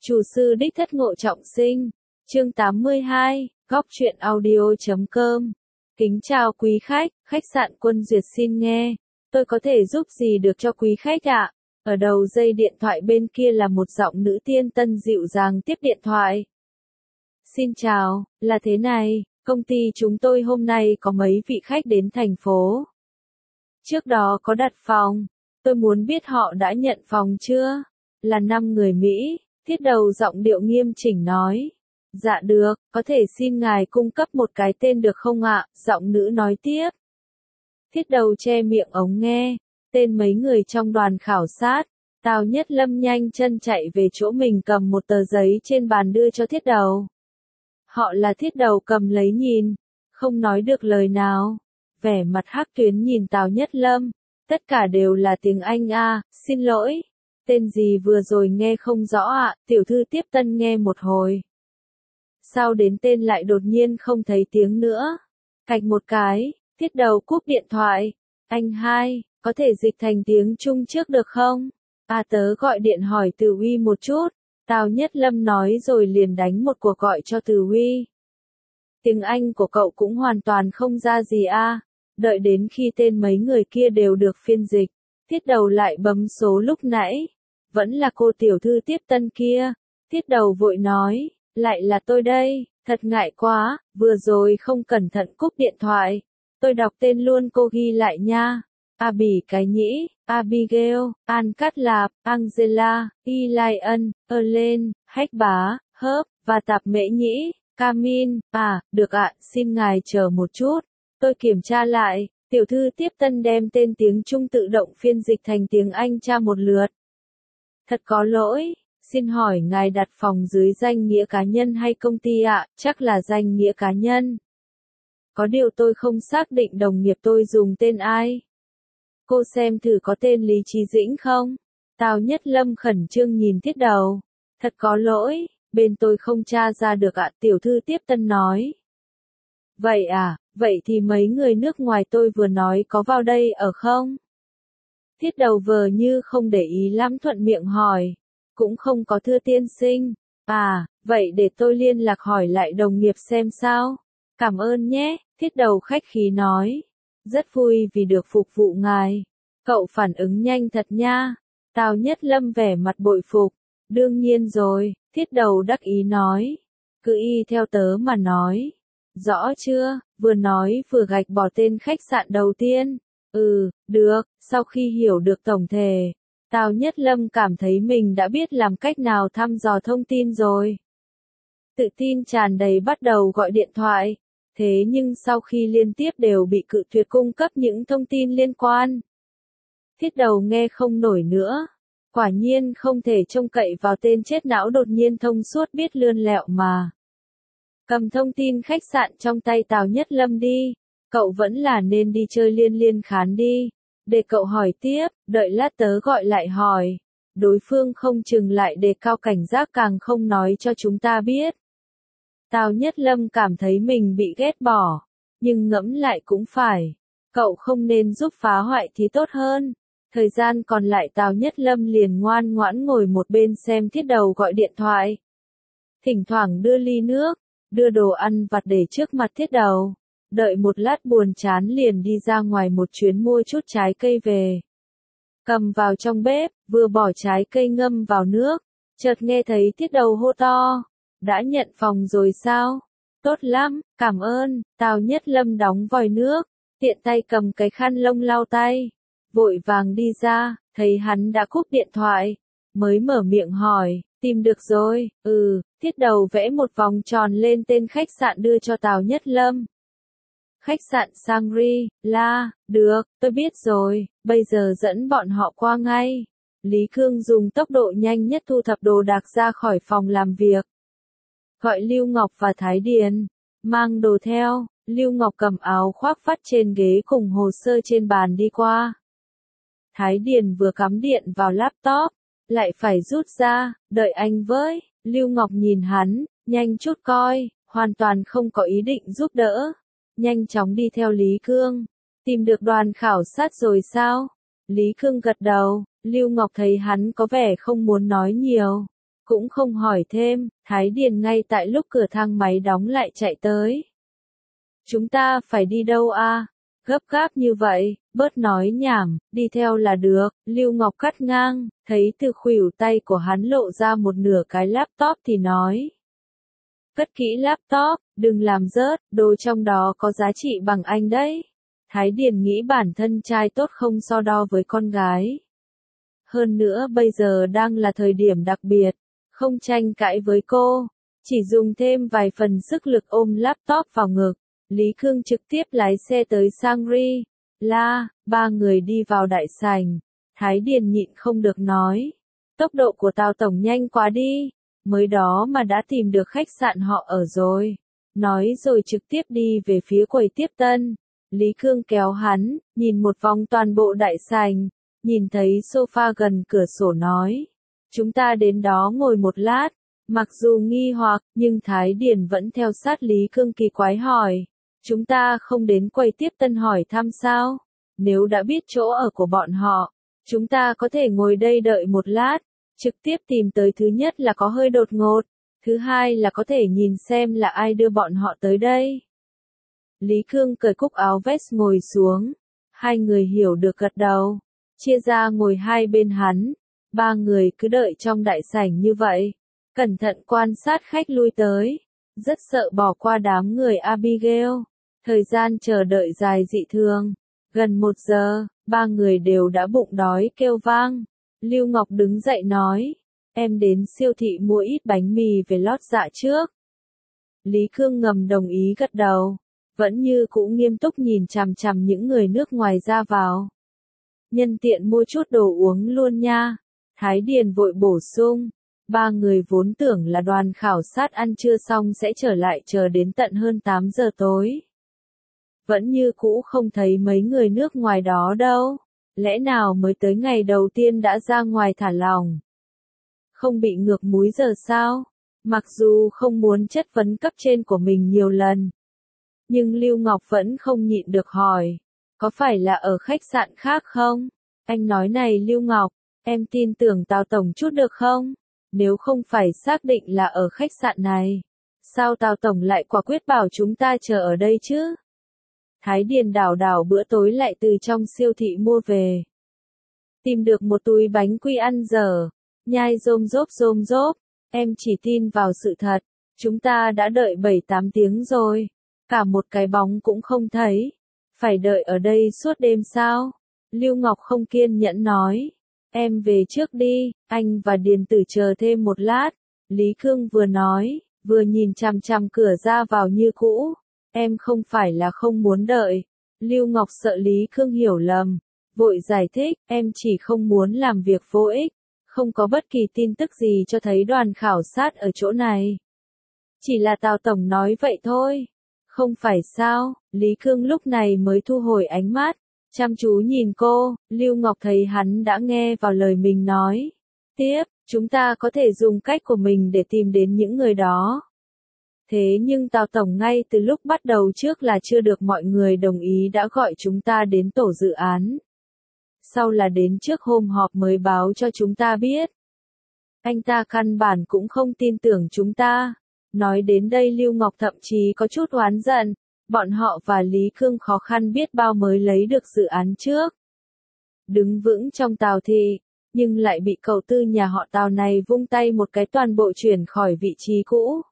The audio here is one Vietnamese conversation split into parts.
Chủ sư đích thất Ngộ Trọng Sinh, chương 82, góc truyện audio.com. Kính chào quý khách, khách sạn Quân Duyệt xin nghe. Tôi có thể giúp gì được cho quý khách ạ? Ở đầu dây điện thoại bên kia là một giọng nữ tiên tân dịu dàng tiếp điện thoại. Xin chào, là thế này, công ty chúng tôi hôm nay có mấy vị khách đến thành phố. Trước đó có đặt phòng, tôi muốn biết họ đã nhận phòng chưa? Là 5 người Mỹ. Thiết đầu giọng điệu nghiêm chỉnh nói. Dạ được, có thể xin ngài cung cấp một cái tên được không ạ? Giọng nữ nói tiếp. Thiết đầu che miệng ống nghe. Tên mấy người trong đoàn khảo sát. Tào Nhất Lâm nhanh chân chạy về chỗ mình cầm một tờ giấy trên bàn đưa cho thiết đầu. Họ là thiết đầu cầm lấy nhìn. Không nói được lời nào. Vẻ mặt hắc tuyến nhìn Tào Nhất Lâm. Tất cả đều là tiếng Anh à, xin lỗi. Tên gì vừa rồi nghe không rõ ạ, tiểu thư tiếp tân nghe một hồi. Sao đến tên lại đột nhiên không thấy tiếng nữa? Cạch một cái, thiết đầu cúp điện thoại. Anh hai, có thể dịch thành tiếng Trung trước được không? Tớ gọi điện hỏi Từ Uy một chút. Tào Nhất Lâm nói rồi liền đánh một cuộc gọi cho Từ Uy. Tiếng Anh của cậu cũng hoàn toàn không ra gì à. Đợi đến khi tên mấy người kia đều được phiên dịch. Thiết đầu lại bấm số lúc nãy. Vẫn là cô tiểu thư tiếp tân kia. Thiết đầu vội nói, lại là tôi đây, thật ngại quá, vừa rồi không cẩn thận cúp điện thoại. Tôi đọc tên luôn cô ghi lại nha. Abby Cái Nhĩ, Abigail, An Cát Lạp, Angela, Elian, Ellen, Hách Bá, Hớp, và Tạp Mễ Nhĩ, Camin. Được ạ, xin ngài chờ một chút. Tôi kiểm tra lại. Tiểu thư tiếp tân đem tên tiếng Trung tự động phiên dịch thành tiếng Anh tra một lượt. Thật có lỗi, xin hỏi ngài đặt phòng dưới danh nghĩa cá nhân hay công ty ạ? Chắc là danh nghĩa cá nhân. Có điều tôi không xác định đồng nghiệp tôi dùng tên ai. Cô xem thử có tên Lý Chí Dĩnh không? Tào Nhất Lâm khẩn trương nhìn thiết đầu. Thật có lỗi, bên tôi không tra ra được ạ, tiểu thư tiếp tân nói. Vậy à, vậy thì mấy người nước ngoài tôi vừa nói có vào đây ở không? Thiết đầu vờ như không để ý lắm thuận miệng hỏi. Cũng không có thưa tiên sinh. Vậy để tôi liên lạc hỏi lại đồng nghiệp xem sao. Cảm ơn nhé, thiết đầu khách khí nói. Rất vui vì được phục vụ ngài. Cậu phản ứng nhanh thật nha. Tào Nhất Lâm vẻ mặt bội phục. Đương nhiên rồi, thiết đầu đắc ý nói. Cứ y theo tớ mà nói. Rõ chưa, vừa nói vừa gạch bỏ tên khách sạn đầu tiên. Được, sau khi hiểu được tổng thể, Tào Nhất Lâm cảm thấy mình đã biết làm cách nào thăm dò thông tin rồi. Tự tin tràn đầy bắt đầu gọi điện thoại, thế nhưng sau khi liên tiếp đều bị cự tuyệt cung cấp những thông tin liên quan. Thiết đầu nghe không nổi nữa, quả nhiên không thể trông cậy vào tên chết não đột nhiên thông suốt biết lươn lẹo mà. Cầm thông tin khách sạn trong tay Tào Nhất Lâm đi. Cậu vẫn là nên đi chơi liên khán đi. Để cậu hỏi tiếp, đợi lát tớ gọi lại hỏi. Đối phương không chừng lại đề cao cảnh giác càng không nói cho chúng ta biết. Tào Nhất Lâm cảm thấy mình bị ghét bỏ. Nhưng ngẫm lại cũng phải. Cậu không nên giúp phá hoại thì tốt hơn. Thời gian còn lại Tào Nhất Lâm liền ngoan ngoãn ngồi một bên xem thiết đầu gọi điện thoại. Thỉnh thoảng đưa ly nước, đưa đồ ăn vặt để trước mặt thiết đầu. Đợi một lát buồn chán liền đi ra ngoài một chuyến mua chút trái cây về. Cầm vào trong bếp, vừa bỏ trái cây ngâm vào nước, chợt nghe thấy thiết đầu hô to. Đã nhận phòng rồi sao? Tốt lắm, cảm ơn. Tào Nhất Lâm đóng vòi nước, tiện tay cầm cái khăn lông lau tay. Vội vàng đi ra, thấy hắn đã cúp điện thoại. Mới mở miệng hỏi, tìm được rồi. Thiết đầu vẽ một vòng tròn lên tên khách sạn đưa cho Tào Nhất Lâm. Khách sạn Shangri-La, được, tôi biết rồi, bây giờ dẫn bọn họ qua ngay. Lý Cương dùng tốc độ nhanh nhất thu thập đồ đạc ra khỏi phòng làm việc. Gọi Lưu Ngọc và Thái Điền, mang đồ theo. Lưu Ngọc cầm áo khoác vắt trên ghế cùng hồ sơ trên bàn đi qua. Thái Điền vừa cắm điện vào laptop, lại phải rút ra, đợi anh với. Lưu Ngọc nhìn hắn, nhanh chút coi, hoàn toàn không có ý định giúp đỡ. Nhanh chóng đi theo Lý Cương. Tìm được đoàn khảo sát rồi sao? Lý Cương gật đầu. Lưu Ngọc thấy hắn có vẻ không muốn nói nhiều. cũng không hỏi thêm, Thái Điền ngay tại lúc cửa thang máy đóng lại chạy tới. Chúng ta phải đi đâu a? Gấp gáp như vậy, bớt nói nhảm, đi theo là được, Lưu Ngọc cắt ngang, thấy từ khuỷu tay của hắn lộ ra một nửa cái laptop thì nói. Cất kỹ laptop, đừng làm rớt, đồ trong đó có giá trị bằng anh đấy. Thái Điền nghĩ bản thân trai tốt không so đo với con gái. Hơn nữa bây giờ đang là thời điểm đặc biệt, không tranh cãi với cô, chỉ dùng thêm vài phần sức lực ôm laptop vào ngực. Lý Cương trực tiếp lái xe tới Shangri-La, ba người đi vào đại sảnh. Thái Điền nhịn không được nói. Tốc độ của Tào Tổng nhanh quá đi, mới đó mà đã tìm được khách sạn họ ở rồi. Nói rồi trực tiếp đi về phía quầy tiếp tân. Lý Cương kéo hắn, nhìn một vòng toàn bộ đại sảnh, nhìn thấy sofa gần cửa sổ nói. Chúng ta đến đó ngồi một lát. Mặc dù nghi hoặc, nhưng Thái Điền vẫn theo sát Lý Cương kỳ quái hỏi. Chúng ta không đến quầy tiếp tân hỏi thăm sao? Nếu đã biết chỗ ở của bọn họ, chúng ta có thể ngồi đây đợi một lát. Trực tiếp tìm tới thứ nhất là có hơi đột ngột. Thứ hai là có thể nhìn xem là ai đưa bọn họ tới đây. Lý Cương cởi cúc áo vest ngồi xuống. Hai người hiểu được gật đầu. Chia ra ngồi hai bên hắn. Ba người cứ đợi trong đại sảnh như vậy. Cẩn thận quan sát khách lui tới. Rất sợ bỏ qua đám người Abigail. Thời gian chờ đợi dài dị thường. Gần 1 giờ, ba người đều đã bụng đói kêu vang. Lưu Ngọc đứng dậy nói. Em đến siêu thị mua ít bánh mì về lót dạ trước. Lý Cương ngầm đồng ý gật đầu. Vẫn như cũ nghiêm túc nhìn chằm chằm những người nước ngoài ra vào. Nhân tiện mua chút đồ uống luôn nha. Thái Điền vội bổ sung. Ba người vốn tưởng là đoàn khảo sát ăn trưa xong sẽ trở lại chờ đến tận hơn 8 giờ tối. Vẫn như cũ không thấy mấy người nước ngoài đó đâu. Lẽ nào mới tới ngày đầu tiên đã ra ngoài thả lỏng? Không bị ngược múi giờ sao? Mặc dù không muốn chất vấn cấp trên của mình nhiều lần. Nhưng Lưu Ngọc vẫn không nhịn được hỏi. Có phải là ở khách sạn khác không? Anh nói này Lưu Ngọc, em tin tưởng Tào Tổng chút được không? Nếu không phải xác định là ở khách sạn này, sao Tào Tổng lại quả quyết bảo chúng ta chờ ở đây chứ? Thái Điền đảo đảo bữa tối lại từ trong siêu thị mua về. Tìm được một túi bánh quy ăn dở, nhai rôm rốp, em chỉ tin vào sự thật, chúng ta đã đợi 7-8 tiếng rồi, cả một cái bóng cũng không thấy, phải đợi ở đây suốt đêm sao? Lưu Ngọc không kiên nhẫn nói, em về trước đi, anh và Điền Tử chờ thêm một lát, Lý Cương vừa nói, vừa nhìn chằm chằm cửa ra vào như cũ. Em không phải là không muốn đợi. Lưu Ngọc sợ Lý Cương hiểu lầm. Vội giải thích, em chỉ không muốn làm việc vô ích. Không có bất kỳ tin tức gì cho thấy đoàn khảo sát ở chỗ này. Chỉ là Tào Tổng nói vậy thôi. Không phải sao, Lý Cương lúc này mới thu hồi ánh mắt. Chăm chú nhìn cô, Lưu Ngọc thấy hắn đã nghe vào lời mình nói. Tiếp, chúng ta có thể dùng cách của mình để tìm đến những người đó. Thế nhưng Tào Tổng ngay từ lúc bắt đầu trước là chưa được mọi người đồng ý đã gọi chúng ta đến tổ dự án. Sau là đến trước hôm họp mới báo cho chúng ta biết. Anh ta căn bản cũng không tin tưởng chúng ta. Nói đến đây Lưu Ngọc thậm chí có chút oán giận. Bọn họ và Lý Cương khó khăn biết bao mới lấy được dự án trước. Đứng vững trong Tào thị, nhưng lại bị cậu tư nhà họ Tào này vung tay một cái toàn bộ chuyển khỏi vị trí cũ.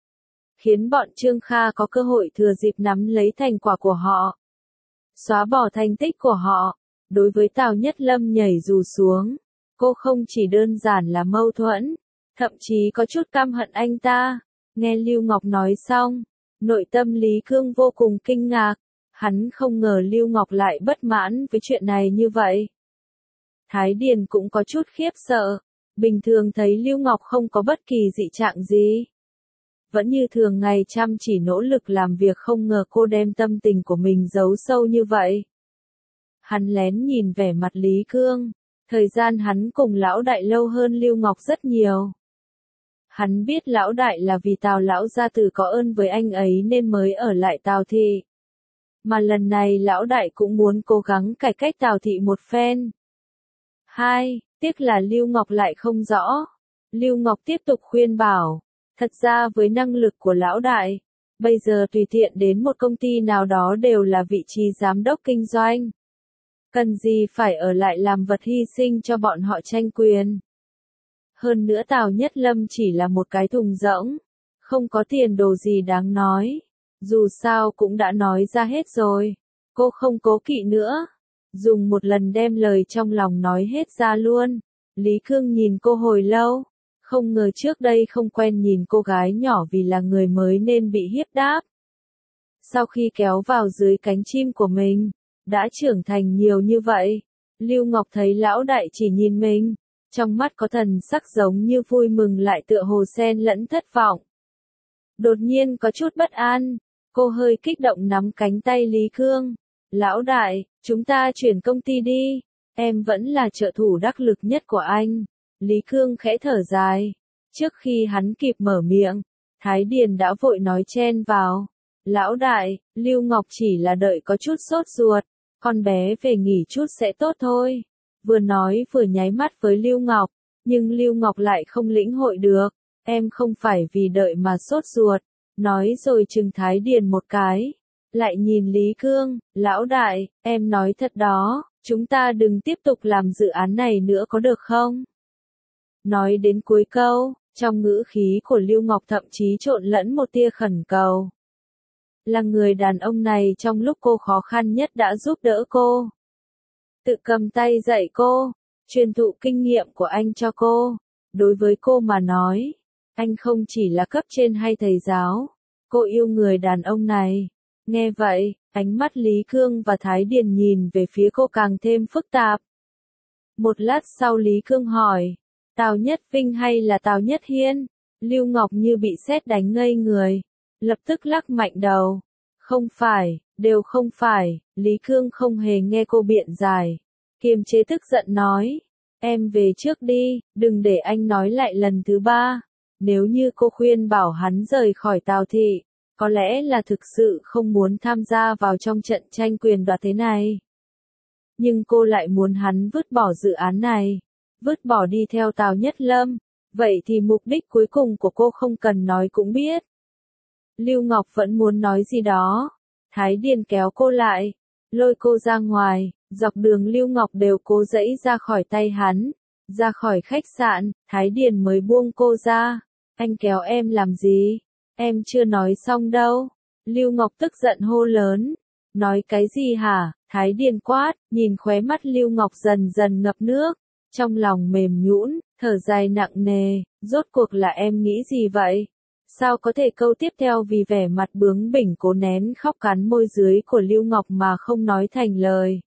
Khiến bọn Trương Kha có cơ hội thừa dịp nắm lấy thành quả của họ. Xóa bỏ thành tích của họ. Đối với Tào Nhất Lâm nhảy dù xuống. Cô không chỉ đơn giản là mâu thuẫn. Thậm chí có chút căm hận anh ta. Nghe Lưu Ngọc nói xong. Nội tâm Lý Cương vô cùng kinh ngạc. Hắn không ngờ Lưu Ngọc lại bất mãn với chuyện này như vậy. Thái Điền cũng có chút khiếp sợ. Bình thường thấy Lưu Ngọc không có bất kỳ dị trạng gì. Vẫn như thường ngày chăm chỉ nỗ lực làm việc, không ngờ cô đem tâm tình của mình giấu sâu như vậy. Hắn lén nhìn vẻ mặt Lý Cương. Thời gian hắn cùng lão đại lâu hơn Lưu Ngọc rất nhiều. Hắn biết lão đại là vì Tào lão gia tử có ơn với anh ấy nên mới ở lại Tào thị. Mà lần này lão đại cũng muốn cố gắng cải cách Tào thị một phen. Tiếc là Lưu Ngọc lại không rõ. Lưu Ngọc tiếp tục khuyên bảo, thật ra với năng lực của lão đại, bây giờ tùy tiện đến một công ty nào đó đều là vị trí giám đốc kinh doanh. Cần gì phải ở lại làm vật hy sinh cho bọn họ tranh quyền. Hơn nữa Tào Nhất Lâm chỉ là một cái thùng rỗng, không có tiền đồ gì đáng nói. Dù sao cũng đã nói ra hết rồi, cô không cố kỵ nữa. Dùng một lần đem lời trong lòng nói hết ra luôn. Lý Cương nhìn cô hồi lâu, không ngờ trước đây không quen nhìn cô gái nhỏ vì là người mới nên bị hiếp đáp. Sau khi kéo vào dưới cánh chim của mình, đã trưởng thành nhiều như vậy, Lưu Ngọc thấy lão đại chỉ nhìn mình, trong mắt có thần sắc giống như vui mừng lại tựa hồ xen lẫn thất vọng. Đột nhiên có chút bất an, cô hơi kích động nắm cánh tay Lý Cương. Lão đại, chúng ta chuyển công ty đi, em vẫn là trợ thủ đắc lực nhất của anh. Lý Cương khẽ thở dài. Trước khi hắn kịp mở miệng, Thái Điền đã vội nói chen vào. Lão đại, Lưu Ngọc chỉ là đợi có chút sốt ruột, con bé về nghỉ chút sẽ tốt thôi. Vừa nói vừa nháy mắt với Lưu Ngọc, nhưng Lưu Ngọc lại không lĩnh hội được. Em không phải vì đợi mà sốt ruột, nói rồi chừng Thái Điền một cái. Lại nhìn Lý Cương, lão đại, em nói thật đó, chúng ta đừng tiếp tục làm dự án này nữa có được không? Nói đến cuối câu, trong ngữ khí của Lưu Ngọc thậm chí trộn lẫn một tia khẩn cầu. Là người đàn ông này trong lúc cô khó khăn nhất đã giúp đỡ cô. Tự cầm tay dạy cô, truyền thụ kinh nghiệm của anh cho cô. Đối với cô mà nói, anh không chỉ là cấp trên hay thầy giáo. Cô yêu người đàn ông này. Nghe vậy, ánh mắt Lý Cương và Thái Điền nhìn về phía cô càng thêm phức tạp. Một lát sau Lý Cương hỏi, Tào Nhất Vinh hay là Tào Nhất Hiên? Lưu Ngọc như bị sét đánh ngây người, lập tức lắc mạnh đầu. Không phải, đều không phải. Lý Cương không hề nghe cô biện giải, kiềm chế tức giận nói, em về trước đi, đừng để anh nói lại lần thứ ba. Nếu như cô khuyên bảo hắn rời khỏi Tào thị, có lẽ là thực sự không muốn tham gia vào trong trận tranh quyền đoạt thế này. Nhưng cô lại muốn hắn vứt bỏ dự án này, vứt bỏ đi theo Tào Nhất Lâm, vậy thì mục đích cuối cùng của cô không cần nói cũng biết. Lưu Ngọc vẫn muốn nói gì đó, Thái Điền kéo cô lại, lôi cô ra ngoài, dọc đường Lưu Ngọc đều cố giãy ra khỏi tay hắn, ra khỏi khách sạn, Thái Điền mới buông cô ra. Anh kéo em làm gì? Em chưa nói xong đâu. Lưu Ngọc tức giận hô lớn. Nói cái gì hả? Thái Điền quát, nhìn khóe mắt Lưu Ngọc dần dần ngập nước. Trong lòng mềm nhũn, thở dài nặng nề, rốt cuộc là em nghĩ gì vậy? Sao có thể câu tiếp theo vì vẻ mặt bướng bỉnh cố nén khóc cắn môi dưới của Lưu Ngọc mà không nói thành lời.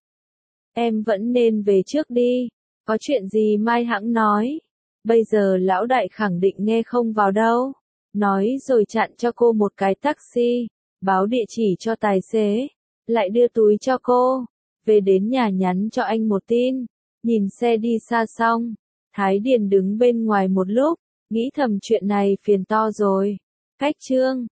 Em vẫn nên về trước đi, có chuyện gì mai hãng nói. Bây giờ lão đại khẳng định nghe không vào đâu. Nói rồi chặn cho cô một cái taxi, báo địa chỉ cho tài xế, lại đưa túi cho cô, về đến nhà nhắn cho anh một tin. Nhìn xe đi xa xong, Thái Điền đứng bên ngoài một lúc, nghĩ thầm chuyện này phiền to rồi. Cách chương